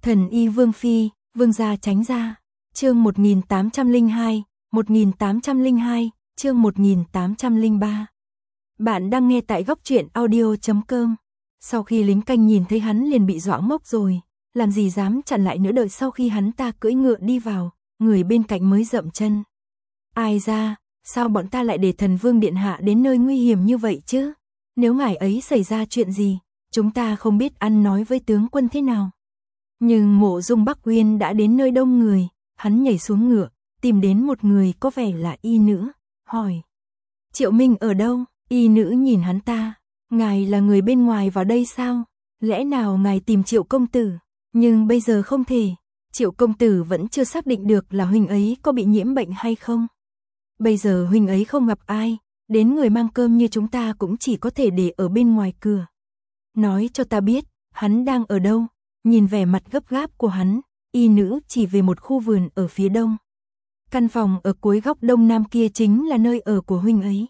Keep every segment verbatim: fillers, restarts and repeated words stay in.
Thần y Vương Phi, Vương gia tránh ra. Chương một nghìn tám trăm lẻ hai, một nghìn tám trăm lẻ hai, chương một nghìn tám trăm lẻ ba. Bạn đang nghe tại góc truyện audio chấm com. Sau khi lính canh nhìn thấy hắn liền bị dọa ngốc rồi, làm gì dám chặn lại nữa, đợi sau khi hắn ta cưỡi ngựa đi vào, người bên cạnh mới dậm chân. Ai ra, sao bọn ta lại để thần vương điện hạ đến nơi nguy hiểm như vậy chứ? Nếu ngài ấy xảy ra chuyện gì, chúng ta không biết ăn nói với tướng quân thế nào. Nhưng Mộ Dung Bắc Uyên đã đến nơi đông người, hắn nhảy xuống ngựa, tìm đến một người có vẻ là y nữ, hỏi: Triệu Minh ở đâu? Y nữ nhìn hắn ta: Ngài là người bên ngoài vào đây sao? Lẽ nào ngài tìm Triệu công tử? Nhưng bây giờ không thể, Triệu công tử vẫn chưa xác định được là huynh ấy có bị nhiễm bệnh hay không. Bây giờ huynh ấy không gặp ai, đến người mang cơm như chúng ta cũng chỉ có thể để ở bên ngoài cửa. Nói cho ta biết, hắn đang ở đâu? Nhìn vẻ mặt gấp gáp của hắn, y nữ chỉ về một khu vườn ở phía đông. Căn phòng ở cuối góc đông nam kia chính là nơi ở của huynh ấy.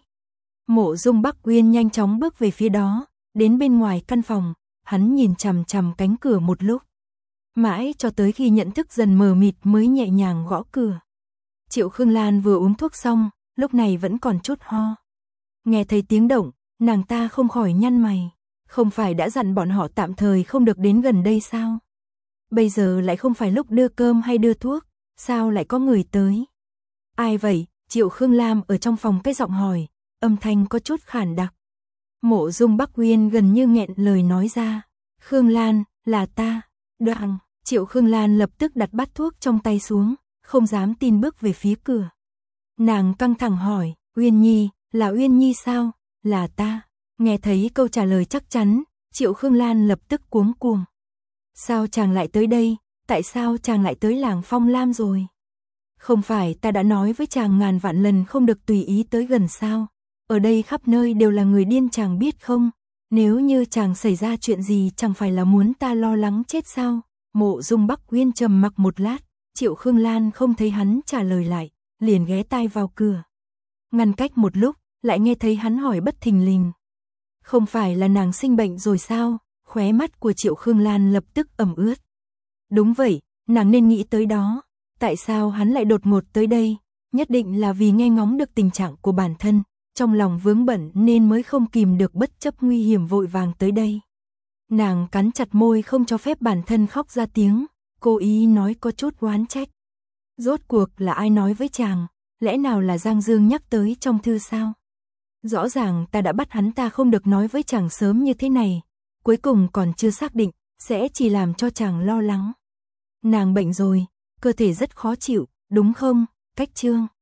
Mộ Dung Bắc Uyên nhanh chóng bước về phía đó, đến bên ngoài căn phòng, hắn nhìn chằm chằm cánh cửa một lúc. Mãi cho tới khi nhận thức dần mờ mịt mới nhẹ nhàng gõ cửa. Triệu Khương Lan vừa uống thuốc xong, lúc này vẫn còn chút ho. Nghe thấy tiếng động, nàng ta không khỏi nhăn mày. Không phải đã dặn bọn họ tạm thời không được đến gần đây sao? Bây giờ lại không phải lúc đưa cơm hay đưa thuốc, sao lại có người tới? Ai vậy? Triệu Khương Lam ở trong phòng cái giọng hỏi, âm thanh có chút khản đặc. Mộ Dung Bắc Uyên gần như nghẹn lời nói ra. Khương Lan, là ta. Đoạn, Triệu Khương Lan lập tức đặt bát thuốc trong tay xuống, không dám tin bước về phía cửa. Nàng căng thẳng hỏi, Uyên Nhi, là Uyên Nhi sao? Là ta. Nghe thấy câu trả lời chắc chắn, Triệu Khương Lan lập tức cuống cuồng. Sao chàng lại tới đây? Tại sao chàng lại tới làng Phong Lam rồi? Không phải ta đã nói với chàng ngàn vạn lần không được tùy ý tới gần sao? Ở đây khắp nơi đều là người điên, chàng biết không? Nếu như chàng xảy ra chuyện gì chẳng phải là muốn ta lo lắng chết sao? Mộ Dung Bắc Uyên trầm mặc một lát, Triệu Khương Lan không thấy hắn trả lời lại, liền ghé tai vào cửa. Ngăn cách một lúc, lại nghe thấy hắn hỏi bất thình lình. Không phải là nàng sinh bệnh rồi sao? Khóe mắt của Triệu Khương Lan lập tức ẩm ướt. Đúng vậy, nàng nên nghĩ tới đó. Tại sao hắn lại đột ngột tới đây? Nhất định là vì nghe ngóng được tình trạng của bản thân, trong lòng vướng bận nên mới không kìm được bất chấp nguy hiểm vội vàng tới đây. Nàng cắn chặt môi không cho phép bản thân khóc ra tiếng, cố ý nói có chút oán trách. Rốt cuộc là ai nói với chàng? Lẽ nào là Giang Dương nhắc tới trong thư sao? Rõ ràng ta đã bắt hắn ta không được nói với chàng sớm như thế này, cuối cùng còn chưa xác định, sẽ chỉ làm cho chàng lo lắng. Nàng bệnh rồi, cơ thể rất khó chịu, đúng không? Cách Trương,